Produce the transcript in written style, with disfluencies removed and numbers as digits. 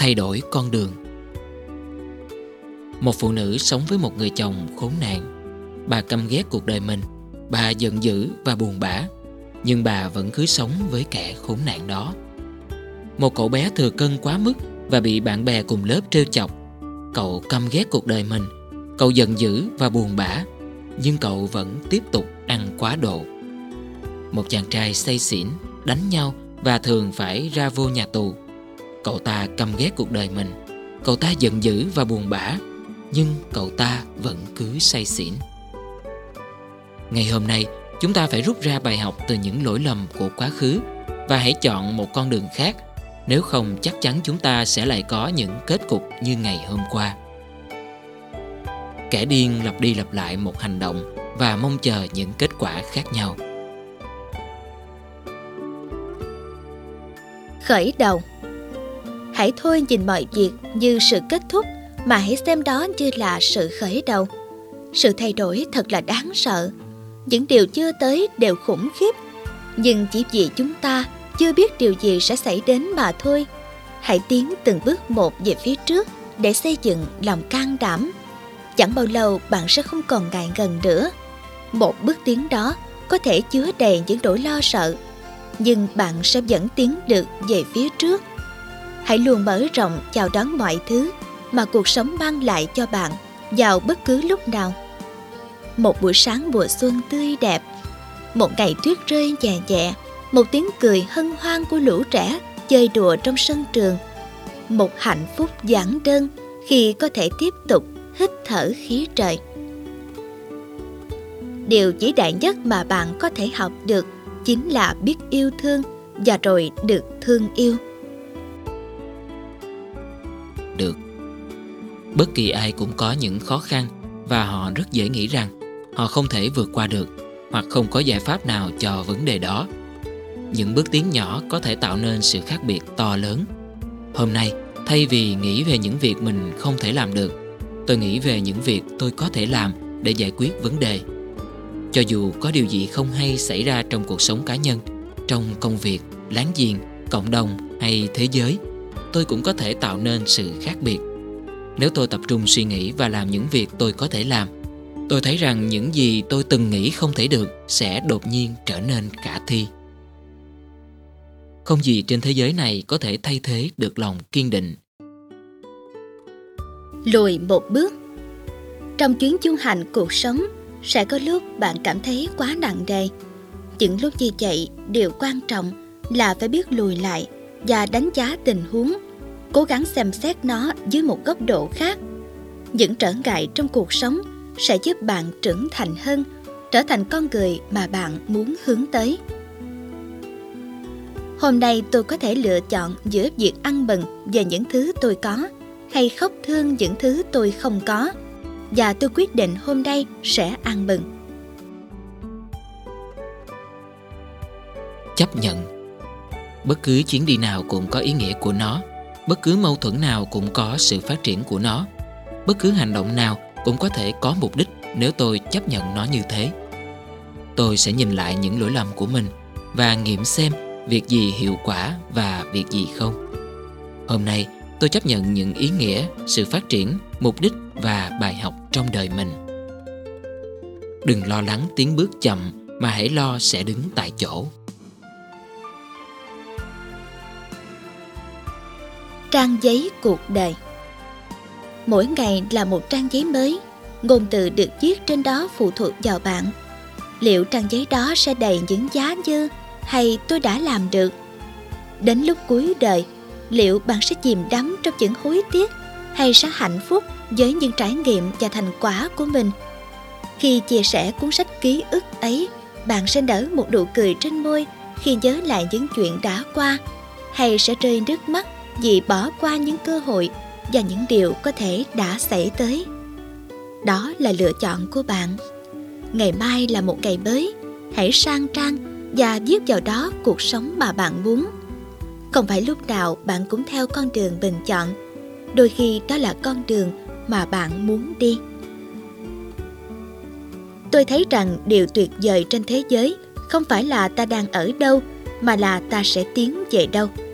thay đổi con đường. Một phụ nữ sống với một người chồng khốn nạn. Bà căm ghét cuộc đời mình, bà giận dữ và buồn bã, nhưng bà vẫn cứ sống với kẻ khốn nạn đó. Một cậu bé thừa cân quá mức và bị bạn bè cùng lớp trêu chọc. Cậu căm ghét cuộc đời mình, cậu giận dữ và buồn bã, nhưng cậu vẫn tiếp tục ăn quá độ. Một chàng trai say xỉn, đánh nhau và thường phải ra vô nhà tù. Cậu ta căm ghét cuộc đời mình, cậu ta giận dữ và buồn bã, nhưng cậu ta vẫn cứ say xỉn. Ngày hôm nay, chúng ta phải rút ra bài học từ những lỗi lầm của quá khứ và hãy chọn một con đường khác. Nếu không, chắc chắn chúng ta sẽ lại có những kết cục như ngày hôm qua. Kẻ điên lặp đi lặp lại một hành động và mong chờ những kết quả khác nhau. Khởi đầu. Hãy thôi nhìn mọi việc như sự kết thúc, mà hãy xem đó như là sự khởi đầu. Sự thay đổi thật là đáng sợ. Những điều chưa tới đều khủng khiếp, nhưng chỉ vì chúng ta chưa biết điều gì sẽ xảy đến mà thôi. Hãy tiến từng bước một về phía trước để xây dựng lòng can đảm. Chẳng bao lâu bạn sẽ không còn ngại ngần nữa. Một bước tiến đó có thể chứa đầy những nỗi lo sợ, nhưng bạn sẽ vẫn tiến được về phía trước. Hãy luôn mở rộng chào đón mọi thứ mà cuộc sống mang lại cho bạn vào bất cứ lúc nào. Một buổi sáng mùa xuân tươi đẹp, một ngày tuyết rơi nhẹ nhẹ, một tiếng cười hân hoan của lũ trẻ chơi đùa trong sân trường, một hạnh phúc giản đơn khi có thể tiếp tục hít thở khí trời. Điều vĩ đại nhất mà bạn có thể học được chính là biết yêu thương và rồi được thương yêu. Được. Bất kỳ ai cũng có những khó khăn và họ rất dễ nghĩ rằng họ không thể vượt qua được hoặc không có giải pháp nào cho vấn đề đó. Những bước tiến nhỏ có thể tạo nên sự khác biệt to lớn. Hôm nay, thay vì nghĩ về những việc mình không thể làm được, tôi nghĩ về những việc tôi có thể làm để giải quyết vấn đề. Cho dù có điều gì không hay xảy ra trong cuộc sống cá nhân, trong công việc, láng giềng, cộng đồng hay thế giới, tôi cũng có thể tạo nên sự khác biệt. Nếu tôi tập trung suy nghĩ và làm những việc tôi có thể làm, tôi thấy rằng những gì tôi từng nghĩ không thể được sẽ đột nhiên trở nên khả thi. Không gì trên thế giới này có thể thay thế được lòng kiên định. Lùi một bước. Trong chuyến du hành cuộc sống, sẽ có lúc bạn cảm thấy quá nặng nề. Những lúc như vậy, điều quan trọng là phải biết lùi lại và đánh giá tình huống, cố gắng xem xét nó dưới một góc độ khác. Những trở ngại trong cuộc sống sẽ giúp bạn trưởng thành hơn, trở thành con người mà bạn muốn hướng tới. Hôm nay tôi có thể lựa chọn giữa việc ăn mừng về những thứ tôi có hay khóc thương những thứ tôi không có, và tôi quyết định hôm nay sẽ ăn mừng. Chấp nhận. Bất cứ chuyến đi nào cũng có ý nghĩa của nó, bất cứ mâu thuẫn nào cũng có sự phát triển của nó, bất cứ hành động nào cũng có thể có mục đích nếu tôi chấp nhận nó như thế. Tôi sẽ nhìn lại những lỗi lầm của mình và nghiệm xem việc gì hiệu quả và việc gì không. Hôm nay, tôi chấp nhận những ý nghĩa, sự phát triển, mục đích và bài học trong đời mình. Đừng lo lắng tiến bước chậm, mà hãy lo sẽ đứng tại chỗ. Trang giấy cuộc đời. Mỗi ngày là một trang giấy mới. Ngôn từ được viết trên đó phụ thuộc vào bạn. Liệu trang giấy đó sẽ đầy những giá như hay tôi đã làm được? Đến lúc cuối đời, liệu bạn sẽ chìm đắm trong những hối tiếc hay sẽ hạnh phúc với những trải nghiệm và thành quả của mình? Khi chia sẻ cuốn sách ký ức ấy, bạn sẽ nở một nụ cười trên môi khi nhớ lại những chuyện đã qua, hay sẽ rơi nước mắt vì bỏ qua những cơ hội và những điều có thể đã xảy tới? Đó là lựa chọn của bạn. Ngày mai là một ngày mới. Hãy sang trang và viết vào đó cuộc sống mà bạn muốn. Không phải lúc nào bạn cũng theo con đường mình chọn. Đôi khi đó là con đường mà bạn muốn đi. Tôi thấy rằng điều tuyệt vời trên thế giới không phải là ta đang ở đâu, mà là ta sẽ tiến về đâu.